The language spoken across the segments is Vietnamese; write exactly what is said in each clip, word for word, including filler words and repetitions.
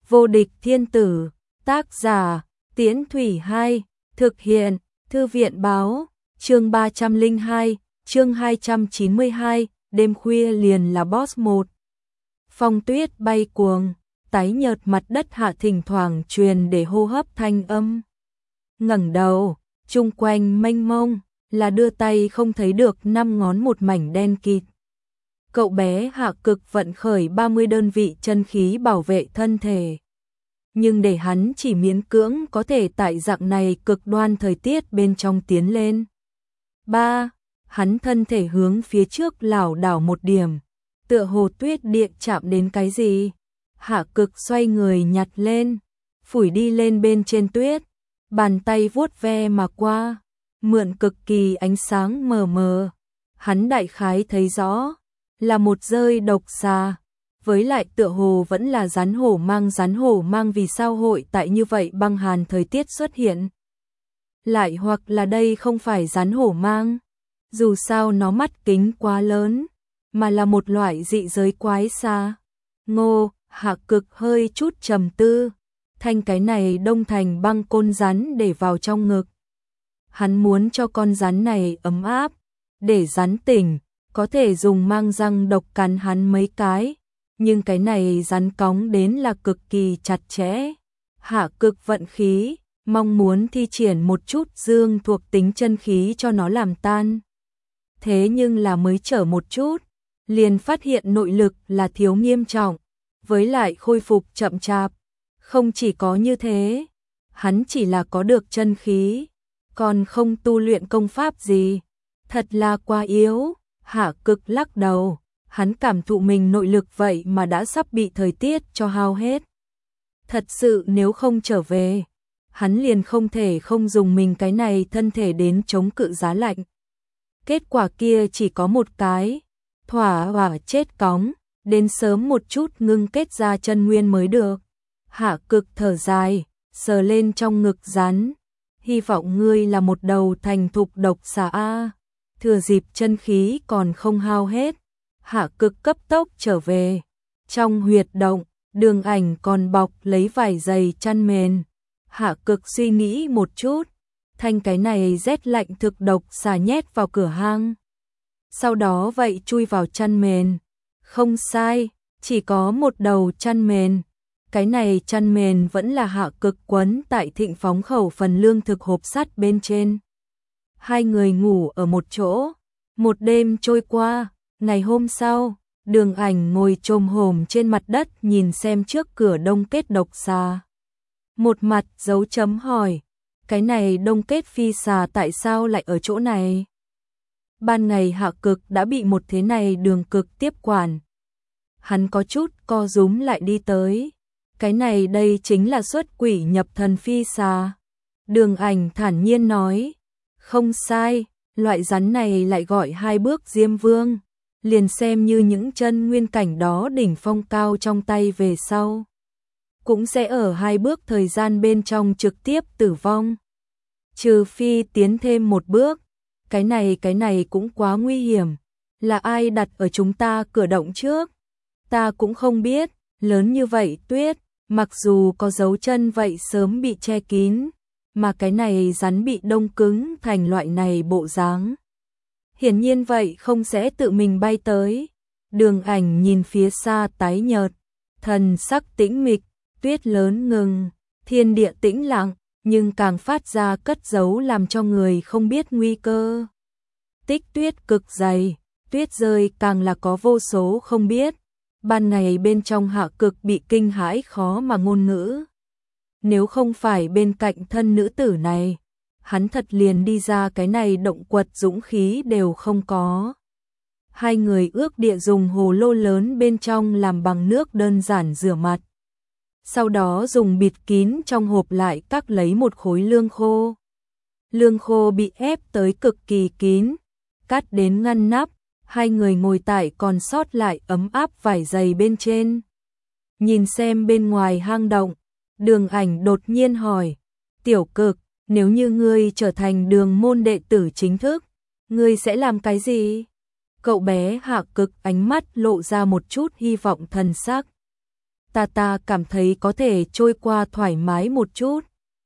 Vô địch thiên tử, tác giả, Tiễn Thủy hai, thực hiện, Thư viện báo, chương ba trăm lẻ hai, chương hai trăm chín mươi hai, đêm khuya liền là boss một. Phong tuyết bay cuồng, tái nhợt mặt đất hạ thỉnh thoảng truyền để hô hấp thanh âm. Ngẩng đầu, chung quanh mênh mông, là đưa tay không thấy được năm ngón một mảnh đen kịt. Cậu bé Hạ Cực vận khởi ba mươi đơn vị chân khí bảo vệ thân thể. Nhưng để hắn chỉ miễn cưỡng có thể tại dạng này cực đoan thời tiết bên trong tiến lên. ba. Hắn thân thể hướng phía trước lảo đảo một điểm, tựa hồ tuyết địa chạm đến cái gì. Hạ Cực xoay người nhặt lên, phủi đi lên bên trên tuyết, bàn tay vuốt ve mà qua, mượn cực kỳ ánh sáng mờ mờ. Hắn đại khái thấy rõ, là một rơi độc xà, với lại tựa hồ vẫn là rắn hổ mang. Rắn hổ mang vì sao hội tại như vậy băng hàn thời tiết xuất hiện? Lại hoặc là đây không phải rắn hổ mang, dù sao nó mắt kính quá lớn, mà là một loại dị giới quái xà. Ngô, Hạ Cực hơi chút trầm tư, thanh cái này đông thành băng côn rắn để vào trong ngực. Hắn muốn cho con rắn này ấm áp, để rắn tỉnh, có thể dùng mang răng độc cắn hắn mấy cái, nhưng cái này rắn cóng đến là cực kỳ chặt chẽ. Hạ Cực vận khí, mong muốn thi triển một chút dương thuộc tính chân khí cho nó làm tan. Thế nhưng là mới chở một chút, liền phát hiện nội lực là thiếu nghiêm trọng, với lại khôi phục chậm chạp. Không chỉ có như thế, hắn chỉ là có được chân khí, còn không tu luyện công pháp gì, thật là quá yếu. Hạ Cực lắc đầu, hắn cảm thụ mình nội lực vậy mà đã sắp bị thời tiết cho hao hết. Thật sự nếu không trở về, hắn liền không thể không dùng mình cái này thân thể đến chống cự giá lạnh. Kết quả kia chỉ có một cái, thỏa hỏa chết cóng, đến sớm một chút ngưng kết ra chân nguyên mới được. Hạ Cực thở dài, sờ lên trong ngực rắn, hy vọng ngươi là một đầu thành thục độc xà a. Thừa dịp chân khí còn không hao hết, Hạ Cực cấp tốc trở về. Trong huyệt động, Đường Ảnh còn bọc lấy vải dày chăn mền. Hạ Cực suy nghĩ một chút, thanh cái này rét lạnh thực độc xà nhét vào cửa hang. Sau đó vậy chui vào chăn mền. Không sai, chỉ có một đầu chăn mền. Cái này chăn mền vẫn là Hạ Cực quấn tại Thịnh Phóng khẩu phần lương thực hộp sắt bên trên. Hai người ngủ ở một chỗ. Một đêm trôi qua, ngày hôm sau, Đường Ảnh ngồi chồm hổm trên mặt đất nhìn xem trước cửa đông kết độc xà. Một mặt dấu chấm hỏi, cái này đông kết phi xà tại sao lại ở chỗ này? Ban ngày Hạ Cực đã bị một thế này Đường Cực tiếp quản. Hắn có chút co rúm lại đi tới. Cái này đây chính là xuất quỷ nhập thần phi xà. Đường Ảnh thản nhiên nói, không sai, loại rắn này lại gọi hai bước Diêm Vương, liền xem như những chân nguyên cảnh đó đỉnh phong cao trong tay về sau, cũng sẽ ở hai bước thời gian bên trong trực tiếp tử vong. Trừ phi tiến thêm một bước, cái này cái này cũng quá nguy hiểm. Là ai đặt ở chúng ta cửa động trước? Ta cũng không biết, lớn như vậy tuyết, mặc dù có dấu chân vậy sớm bị che kín, mà cái này rắn bị đông cứng thành loại này bộ dáng. Hiển nhiên vậy không sẽ tự mình bay tới. Đường Ảnh nhìn phía xa tái nhợt, thần sắc tĩnh mịch, tuyết lớn ngừng, thiên địa tĩnh lặng, nhưng càng phát ra cất giấu làm cho người không biết nguy cơ. Tích tuyết cực dày, tuyết rơi càng là có vô số không biết. Ban ngày bên trong Hạ Cực bị kinh hãi khó mà ngôn ngữ. Nếu không phải bên cạnh thân nữ tử này, hắn thật liền đi ra cái này động quật dũng khí đều không có. Hai người ước địa dùng hồ lô lớn bên trong làm bằng nước đơn giản rửa mặt. Sau đó dùng bịt kín trong hộp lại cắt lấy một khối lương khô. Lương khô bị ép tới cực kỳ kín, cắt đến ngăn nắp, hai người ngồi tại còn sót lại ấm áp vải dày bên trên. Nhìn xem bên ngoài hang động, Đường Ảnh đột nhiên hỏi, Tiểu Cực, nếu như ngươi trở thành Đường môn đệ tử chính thức, ngươi sẽ làm cái gì? Cậu bé Hạ Cực ánh mắt lộ ra một chút hy vọng thần sắc. ta ta cảm thấy có thể trôi qua thoải mái một chút.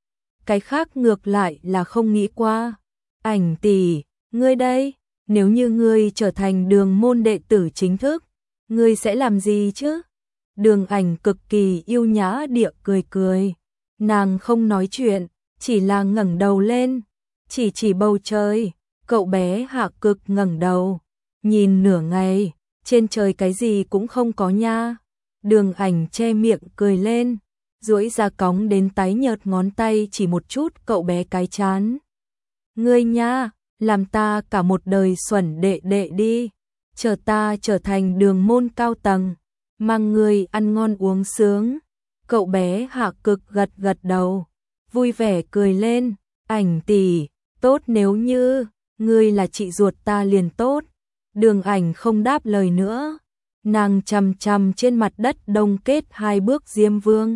Cái khác ngược lại là không nghĩ qua. Ảnh tỷ, ngươi đây, nếu như ngươi trở thành Đường môn đệ tử chính thức, ngươi sẽ làm gì chứ? Đường Ảnh cực kỳ yêu nhã địa cười cười. Nàng không nói chuyện, chỉ là ngẩng đầu lên, chỉ chỉ bầu trời. Cậu bé Hạ Cực ngẩng đầu, nhìn nửa ngày, trên trời cái gì cũng không có nha. Đường Ảnh che miệng cười lên, duỗi ra cóng đến tái nhợt ngón tay chỉ một chút cậu bé cái chán. Ngươi nha, làm ta cả một đời xuẩn đệ đệ đi, chờ ta trở thành Đường môn cao tầng, mang ngươi ăn ngon uống sướng. Cậu bé Hạ Cực gật gật đầu, vui vẻ cười lên. Ảnh tỷ, tốt, nếu như ngươi là chị ruột ta liền tốt. Đường Ảnh không đáp lời nữa, nàng chằm chằm trên mặt đất đông kết hai bước Diêm Vương.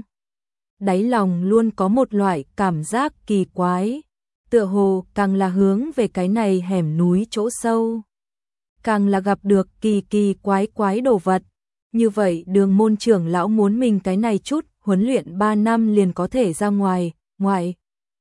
Đáy lòng luôn có một loại cảm giác kỳ quái, tựa hồ càng là hướng về cái này hẻm núi chỗ sâu, càng là gặp được kỳ kỳ quái quái đồ vật. Như vậy Đường môn trưởng lão muốn mình cái này chút huấn luyện ba năm liền có thể ra ngoài, ngoài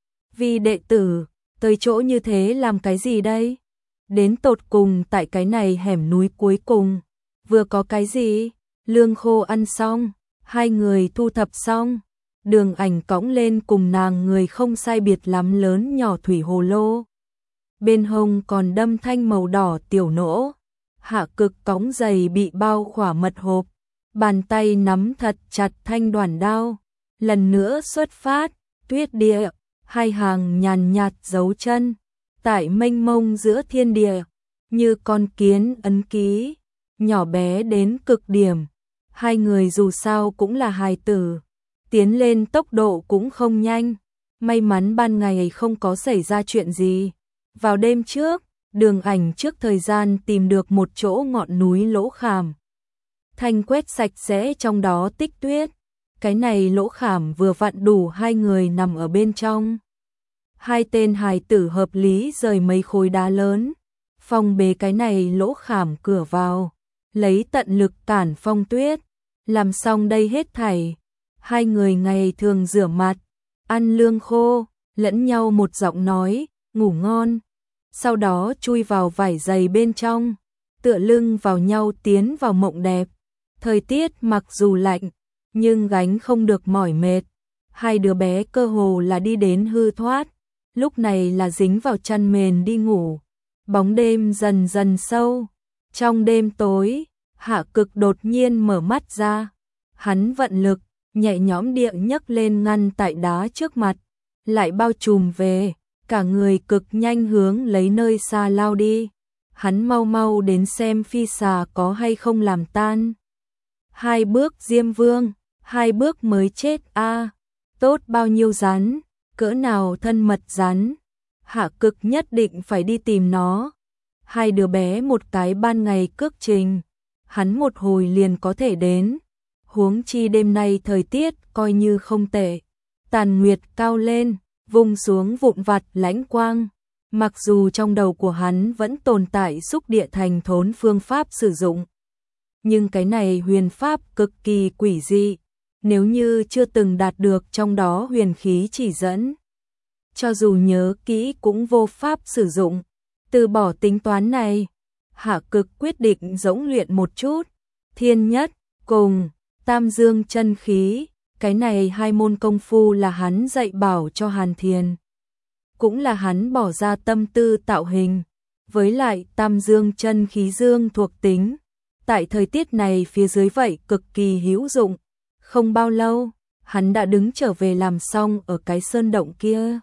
vì đệ tử, tới chỗ như thế làm cái gì đây? Đến tột cùng tại cái này hẻm núi cuối cùng, vừa có cái gì? Lương khô ăn xong, hai người thu thập xong, Đường Ảnh cõng lên cùng nàng người không sai biệt lắm lớn nhỏ thủy hồ lô. Bên hông còn đâm thanh màu đỏ tiểu nỗ. Hạ Cực cõng giày bị bao khỏa mật hộp, bàn tay nắm thật chặt thanh đoàn đao. Lần nữa xuất phát, tuyết địa, hai hàng nhàn nhạt dấu chân, tại mênh mông giữa thiên địa, như con kiến ấn ký, nhỏ bé đến cực điểm. Hai người dù sao cũng là hài tử, tiến lên tốc độ cũng không nhanh. May mắn ban ngày không có xảy ra chuyện gì. Vào đêm trước, Đường Ảnh trước thời gian tìm được một chỗ ngọn núi lỗ khảm, thanh quét sạch sẽ trong đó tích tuyết. Cái này lỗ khảm vừa vặn đủ hai người nằm ở bên trong. Hai tên hài tử hợp lý rời mấy khối đá lớn, phong bế cái này lỗ khảm cửa vào, lấy tận lực cản phong tuyết. Làm xong đây hết thảy, hai người ngày thường rửa mặt, ăn lương khô, lẫn nhau một giọng nói, ngủ ngon. Sau đó chui vào vải dày bên trong, tựa lưng vào nhau tiến vào mộng đẹp. Thời tiết mặc dù lạnh, nhưng gánh không được mỏi mệt. Hai đứa bé cơ hồ là đi đến hư thoát, lúc này là dính vào chăn mền đi ngủ. Bóng đêm dần dần sâu, trong đêm tối, Hạ Cực đột nhiên mở mắt ra. Hắn vận lực, nhẹ nhõm địa nhấc lên ngăn tại đá trước mặt, lại bao trùm về, cả người cực nhanh hướng lấy nơi xa lao đi. Hắn mau mau đến xem phi xà có hay không làm tan. Hai bước Diêm Vương, hai bước mới chết a. Tốt bao nhiêu rắn, cỡ nào thân mật rắn. Hạ Cực nhất định phải đi tìm nó. Hai đứa bé một cái ban ngày cước trình, hắn một hồi liền có thể đến. Huống chi đêm nay thời tiết coi như không tệ. Tàn nguyệt cao lên, vung xuống vụn vặt lãnh quang. Mặc dù trong đầu của hắn vẫn tồn tại xúc địa thành thốn phương pháp sử dụng, nhưng cái này huyền pháp cực kỳ quỷ dị, nếu như chưa từng đạt được trong đó huyền khí chỉ dẫn, cho dù nhớ kỹ cũng vô pháp sử dụng. Từ bỏ tính toán này, Hạ Cực quyết định dỗng luyện một chút. Thiên nhất cùng Tam Dương chân khí, cái này hai môn công phu là hắn dạy bảo cho Hàn Thiền, cũng là hắn bỏ ra tâm tư tạo hình. Với lại Tam Dương chân khí dương thuộc tính, tại thời tiết này phía dưới vậy cực kỳ hữu dụng. Không bao lâu, hắn đã đứng trở về làm xong ở cái sơn động kia.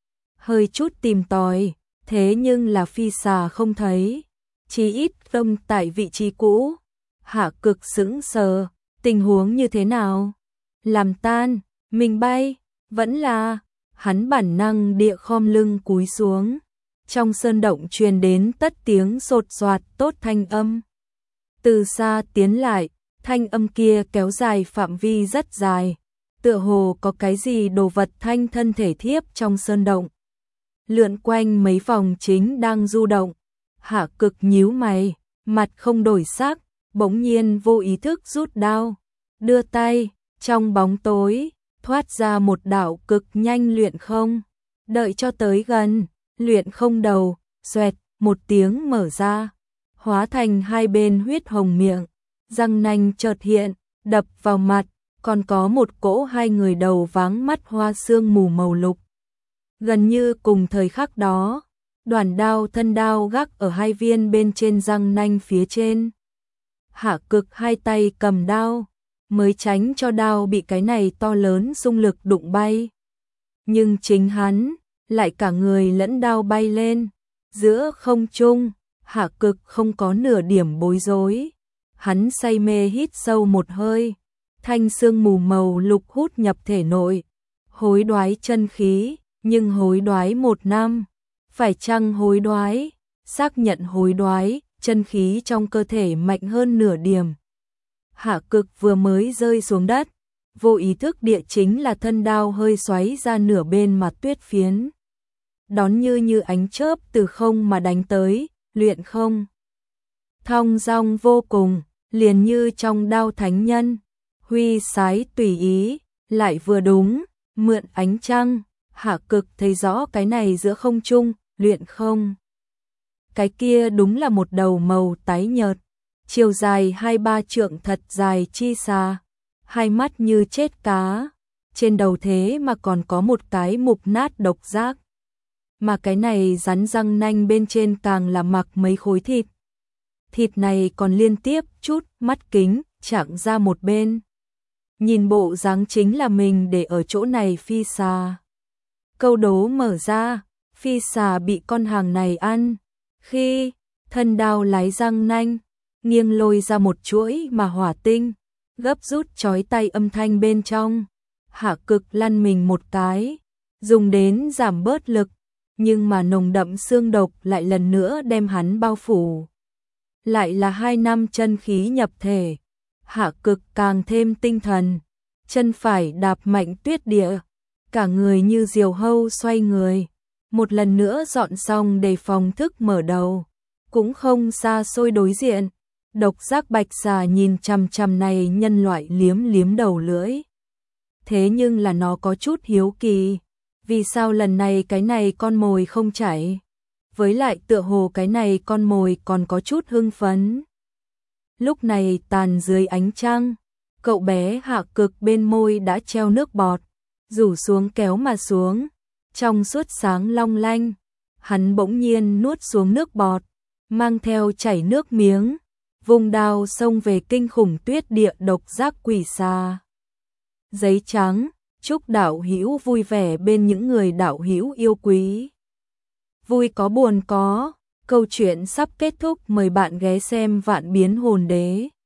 Hơi chút tìm tòi, thế nhưng là phi xà không thấy, chỉ ít không tại vị trí cũ. Hạ Cực sững sờ, tình huống như thế nào? Làm tan, mình bay, vẫn là... Hắn bản năng địa khom lưng cúi xuống. Trong sơn động truyền đến tất tiếng sột soạt tốt thanh âm. Từ xa tiến lại, thanh âm kia kéo dài phạm vi rất dài, tựa hồ có cái gì đồ vật thanh thân thể thiếp trong sơn động. Lượn quanh mấy vòng chính đang du động. Hạ Cực nhíu mày, mặt không đổi sắc, bỗng nhiên vô ý thức rút đao, đưa tay, Trong bóng tối, thoát ra một đạo cực nhanh luyện không. Đợi cho tới gần, luyện không đầu, xoẹt, một tiếng mở ra, hóa thành hai bên huyết hồng miệng, răng nanh chợt hiện, đập vào mặt, còn có một cỗ hai người đầu váng mắt hoa sương mù màu lục. Gần như cùng thời khắc đó, đoàn đao thân đao gác ở hai viên bên trên răng nanh phía trên. Hạ Cực hai tay cầm đao, mới tránh cho đao bị cái này to lớn xung lực đụng bay. Nhưng chính hắn, lại cả người lẫn đao bay lên, giữa không trung, Hạ Cực không có nửa điểm bối rối. Hắn say mê hít sâu một hơi, thanh sương mù màu lục hút nhập thể nội, hối đoái chân khí, nhưng hối đoái một năm, phải chăng hối đoái, xác nhận hối đoái, chân khí trong cơ thể mạnh hơn nửa điểm. Hạ Cực vừa mới rơi xuống đất, vô ý thức địa chính là thân đao hơi xoáy ra nửa bên mặt tuyết phiến. Đón như như ánh chớp từ không mà đánh tới, luyện không. Thong dong vô cùng, liền như trong đao thánh nhân, huy sái tùy ý, lại vừa đúng, mượn ánh trăng, Hạ Cực thấy rõ cái này giữa không trung, luyện không. Cái kia đúng là một đầu màu tái nhợt, chiều dài hai ba trượng thật dài chi xa, hai mắt như chết cá, trên đầu thế mà còn có một cái mục nát độc giác. Mà cái này rắn răng nanh bên trên càng là mặc mấy khối thịt. Thịt này còn liên tiếp chút mắt kính, chạng ra một bên. Nhìn bộ dáng chính là mình để ở chỗ này phi xà. Câu đố mở ra, phi xà bị con hàng này ăn. Khi thân đao lái răng nanh, nghiêng lôi ra một chuỗi mà hỏa tinh, gấp rút chói tay âm thanh bên trong. Hạ Cực lăn mình một cái, dùng đến giảm bớt lực, nhưng mà nồng đậm xương độc lại lần nữa đem hắn bao phủ. Lại là hai năm chân khí nhập thể, Hạ Cực càng thêm tinh thần, chân phải đạp mạnh tuyết địa, cả người như diều hâu xoay người, một lần nữa dọn xong để phòng thức mở đầu, cũng không xa xôi đối diện. Độc giác bạch xà nhìn chằm chằm này nhân loại liếm liếm đầu lưỡi. Thế nhưng là nó có chút hiếu kỳ, vì sao lần này cái này con mồi không chạy? Với lại tựa hồ cái này con mồi còn có chút hưng phấn. Lúc này tàn dưới ánh trăng, cậu bé Hạ Cực bên môi đã treo nước bọt, rủ xuống kéo mà xuống, trong suốt sáng long lanh, hắn bỗng nhiên nuốt xuống nước bọt, mang theo chảy nước miếng, vùng đao xông về kinh khủng tuyết địa độc giác quỷ xà. Giấy trắng, chúc đạo hữu vui vẻ bên những người đạo hữu yêu quý. Vui có buồn có, câu chuyện sắp kết thúc, mời bạn ghé xem Vạn Biến Hồn Đế.